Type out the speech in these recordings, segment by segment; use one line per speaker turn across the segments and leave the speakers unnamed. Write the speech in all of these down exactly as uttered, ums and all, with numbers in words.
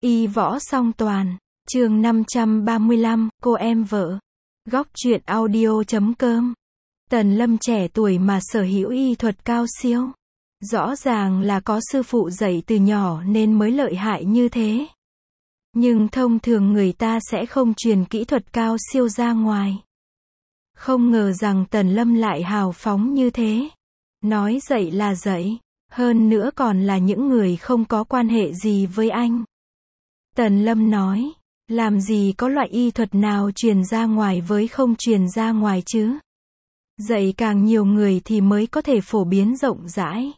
Y võ song toàn, chương năm trăm ba mươi lăm, cô em vợ. Góc truyện audio chấm com. Tần Lâm trẻ tuổi mà sở hữu y thuật cao siêu. Rõ ràng là có sư phụ dạy từ nhỏ nên mới lợi hại như thế. Nhưng thông thường người ta sẽ không truyền kỹ thuật cao siêu ra ngoài. Không ngờ rằng Tần Lâm lại hào phóng như thế. Nói dạy là dạy, hơn nữa còn là những người không có quan hệ gì với anh. Tần Lâm nói, làm gì có loại y thuật nào truyền ra ngoài với không truyền ra ngoài chứ? Dạy càng nhiều người thì mới có thể phổ biến rộng rãi.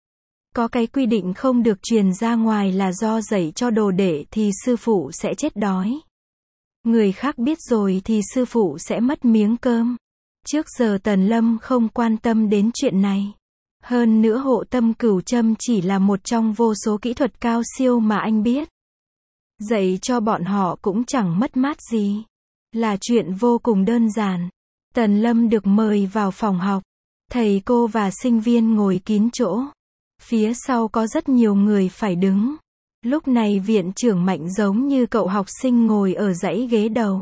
Có cái quy định không được truyền ra ngoài là do dạy cho đồ đệ thì sư phụ sẽ chết đói. Người khác biết rồi thì sư phụ sẽ mất miếng cơm. Trước giờ Tần Lâm không quan tâm đến chuyện này. Hơn nữa hộ tâm cửu châm chỉ là một trong vô số kỹ thuật cao siêu mà anh biết. Dạy cho bọn họ cũng chẳng mất mát gì. Là chuyện vô cùng đơn giản. Tần Lâm được mời vào phòng học. Thầy cô và sinh viên ngồi kín chỗ. Phía sau có rất nhiều người phải đứng. Lúc này viện trưởng Mạnh giống như cậu học sinh ngồi ở dãy ghế đầu.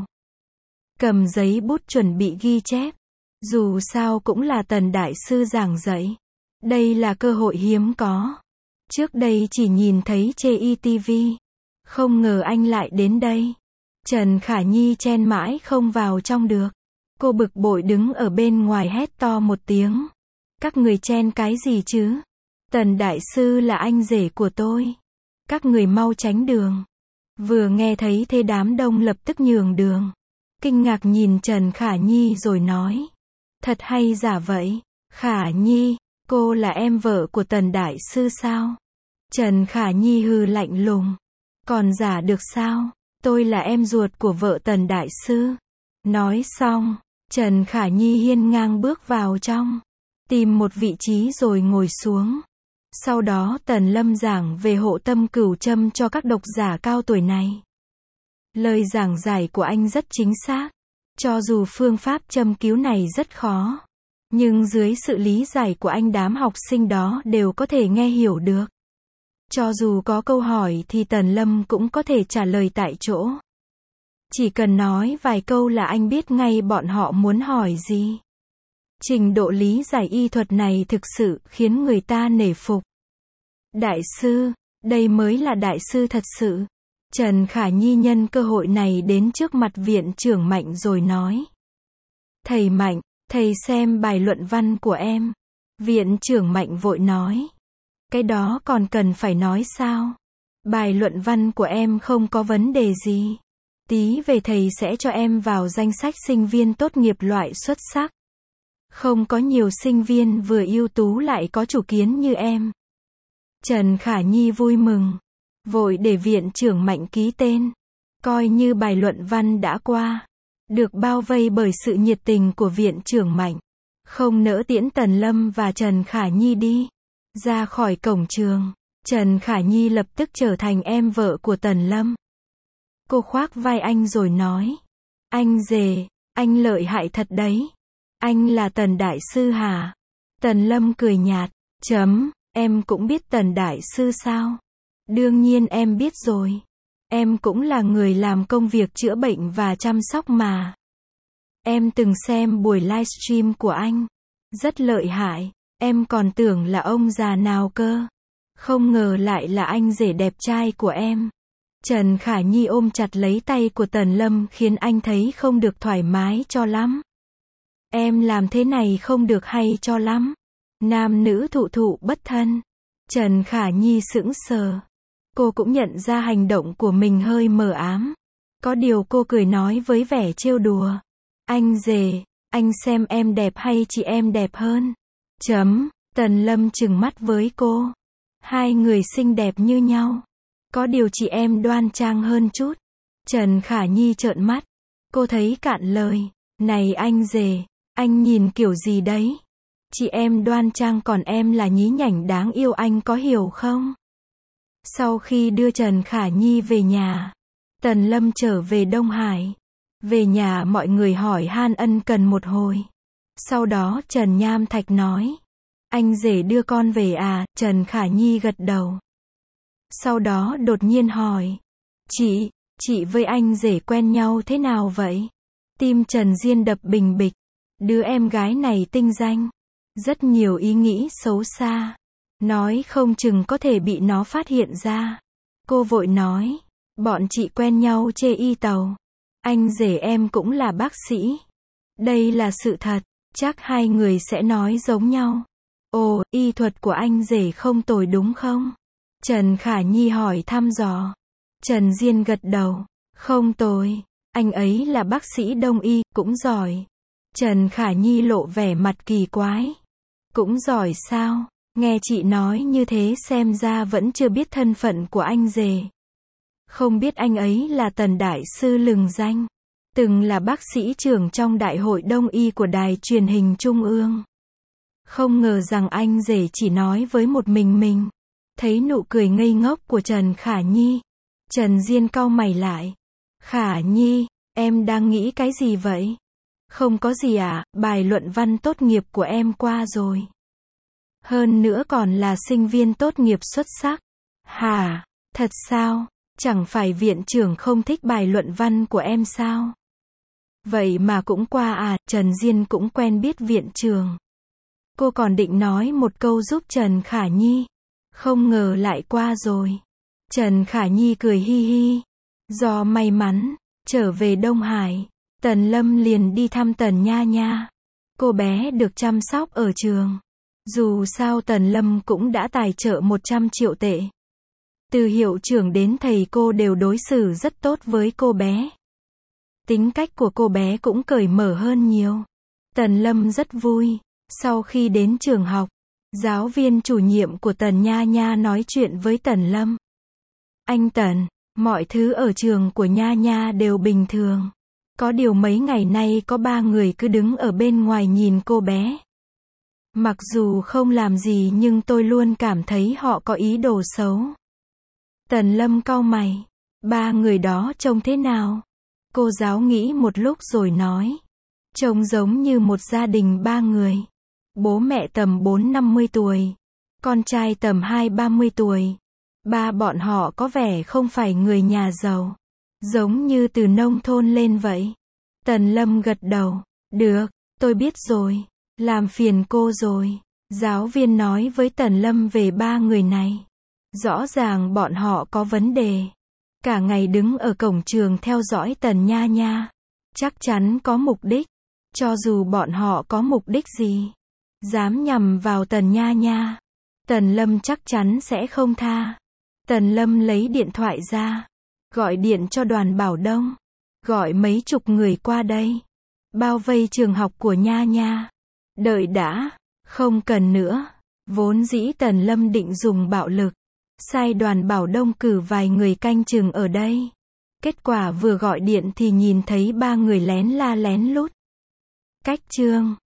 Cầm giấy bút chuẩn bị ghi chép. Dù sao cũng là Tần Đại Sư giảng dạy. Đây là cơ hội hiếm có. Trước đây chỉ nhìn thấy trên i ti vi. Không ngờ anh lại đến đây. Trần Khả Nhi chen mãi không vào trong được. Cô bực bội đứng ở bên ngoài hét to một tiếng. Các người chen cái gì chứ? Tần Đại Sư là anh rể của tôi. Các người mau tránh đường. Vừa nghe thấy thế đám đông lập tức nhường đường. Kinh ngạc nhìn Trần Khả Nhi rồi nói. Thật hay giả vậy? Khả Nhi, cô là em vợ của Tần Đại Sư sao? Trần Khả Nhi hừ lạnh lùng. Còn giả được sao? Tôi là em ruột của vợ Tần Đại Sư. Nói xong, Trần Khả Nhi hiên ngang bước vào trong. Tìm một vị trí rồi ngồi xuống. Sau đó Tần Lâm giảng về hộ tâm cửu châm cho các độc giả cao tuổi này. Lời giảng giải của anh rất chính xác. Cho dù phương pháp châm cứu này rất khó. Nhưng dưới sự lý giải của anh đám học sinh đó đều có thể nghe hiểu được. Cho dù có câu hỏi thì Tần Lâm cũng có thể trả lời tại chỗ. Chỉ cần nói vài câu là anh biết ngay bọn họ muốn hỏi gì. Trình độ lý giải y thuật này thực sự khiến người ta nể phục. Đại sư, đây mới là đại sư thật sự. Trần Khả Nhi nhân cơ hội này đến trước mặt viện trưởng Mạnh rồi nói. Thầy Mạnh, thầy xem bài luận văn của em. Viện trưởng Mạnh vội nói. Cái đó còn cần phải nói sao? Bài luận văn của em không có vấn đề gì. Tí về thầy sẽ cho em vào danh sách sinh viên tốt nghiệp loại xuất sắc. Không có nhiều sinh viên vừa ưu tú lại có chủ kiến như em. Trần Khả Nhi vui mừng. Vội để viện trưởng Mạnh ký tên. Coi như bài luận văn đã qua. Được bao vây bởi sự nhiệt tình của viện trưởng Mạnh. Không nỡ tiễn Tần Lâm và Trần Khả Nhi đi. Ra khỏi cổng trường. Trần Khả Nhi lập tức trở thành em vợ của Tần Lâm. Cô khoác vai anh rồi nói. Anh rể, anh lợi hại thật đấy. Anh là Tần Đại Sư hả? Tần Lâm cười nhạt. Chấm, em cũng biết Tần Đại Sư sao? Đương nhiên em biết rồi. Em cũng là người làm công việc chữa bệnh và chăm sóc mà. Em từng xem buổi livestream của anh. Rất lợi hại. Em còn tưởng là ông già nào cơ. Không ngờ lại là anh rể đẹp trai của em. Trần Khả Nhi ôm chặt lấy tay của Tần Lâm khiến anh thấy không được thoải mái cho lắm. Em làm thế này không được hay cho lắm. Nam nữ thụ thụ bất thân. Trần Khả Nhi sững sờ. Cô cũng nhận ra hành động của mình hơi mờ ám. Có điều cô cười nói với vẻ trêu đùa. Anh rể, anh xem em đẹp hay chị em đẹp hơn? Chấm, Tần Lâm trừng mắt với cô. Hai người xinh đẹp như nhau. Có điều chị em đoan trang hơn chút. Trần Khả Nhi trợn mắt. Cô thấy cạn lời. Này anh rể, anh nhìn kiểu gì đấy? Chị em đoan trang còn em là nhí nhảnh đáng yêu, anh có hiểu không? Sau khi đưa Trần Khả Nhi về nhà, Tần Lâm trở về Đông Hải. Về nhà mọi người hỏi han ân cần một hồi. Sau đó Trần Nham Thạch nói. Anh rể đưa con về à? Trần Khả Nhi gật đầu. Sau đó đột nhiên hỏi. Chị, chị với anh rể quen nhau thế nào vậy? Tim Trần Diên đập bình bịch. Đứa em gái này tinh danh. Rất nhiều ý nghĩ xấu xa. Nói không chừng có thể bị nó phát hiện ra. Cô vội nói. Bọn chị quen nhau chê y tàu. Anh rể em cũng là bác sĩ. Đây là sự thật. Chắc hai người sẽ nói giống nhau. Ồ, y thuật của anh rể không tồi đúng không? Trần Khả Nhi hỏi thăm dò. Trần Diên gật đầu. Không tồi. Anh ấy là bác sĩ đông y, cũng giỏi. Trần Khả Nhi lộ vẻ mặt kỳ quái. Cũng giỏi sao? Nghe chị nói như thế xem ra vẫn chưa biết thân phận của anh rể. Không biết anh ấy là Tần Đại Sư lừng danh. Từng là bác sĩ trưởng trong Đại hội Đông y của Đài Truyền hình Trung ương. Không ngờ rằng anh rể chỉ nói với một mình mình. Thấy nụ cười ngây ngốc của Trần Khả Nhi. Trần Diên cau mày lại. Khả Nhi, em đang nghĩ cái gì vậy? Không có gì ạ, à, bài luận văn tốt nghiệp của em qua rồi. Hơn nữa còn là sinh viên tốt nghiệp xuất sắc. Hả? Thật sao? Chẳng phải viện trưởng không thích bài luận văn của em sao? Vậy mà cũng qua à, Trần Diên cũng quen biết viện trưởng. Cô còn định nói một câu giúp Trần Khả Nhi. Không ngờ lại qua rồi. Trần Khả Nhi cười hi hi. Do may mắn, trở về Đông Hải, Tần Lâm liền đi thăm Tần Nha Nha. Cô bé được chăm sóc ở trường. Dù sao Tần Lâm cũng đã tài trợ một trăm triệu tệ. Từ hiệu trưởng đến thầy cô đều đối xử rất tốt với cô bé. Tính cách của cô bé cũng cởi mở hơn nhiều. Tần Lâm rất vui. Sau khi đến trường học, giáo viên chủ nhiệm của Tần Nha Nha nói chuyện với Tần Lâm. Anh Tần, mọi thứ ở trường của Nha Nha đều bình thường. Có điều mấy ngày nay có ba người cứ đứng ở bên ngoài nhìn cô bé. Mặc dù không làm gì nhưng tôi luôn cảm thấy họ có ý đồ xấu. Tần Lâm cau mày. Ba người đó trông thế nào? Cô giáo nghĩ một lúc rồi nói. Trông giống như một gia đình ba người. Bố mẹ tầm bốn năm mươi tuổi. Con trai tầm hai ba mươi tuổi. Ba bọn họ có vẻ không phải người nhà giàu. Giống như từ nông thôn lên vậy. Tần Lâm gật đầu. Được, tôi biết rồi. Làm phiền cô rồi. Giáo viên nói với Tần Lâm về ba người này. Rõ ràng bọn họ có vấn đề. Cả ngày đứng ở cổng trường theo dõi Tần Nha Nha. Chắc chắn có mục đích. Cho dù bọn họ có mục đích gì, dám nhằm vào Tần Nha Nha, Tần Lâm chắc chắn sẽ không tha. Tần Lâm lấy điện thoại ra. Gọi điện cho Đoàn Bảo Đông. Gọi mấy chục người qua đây. Bao vây trường học của Nha Nha. Đợi đã. Không cần nữa. Vốn dĩ Tần Lâm định dùng bạo lực. Sai Đoàn Bảo Đông cử vài người canh chừng ở đây. Kết quả vừa gọi điện thì nhìn thấy ba người lén la lén lút. Cách chương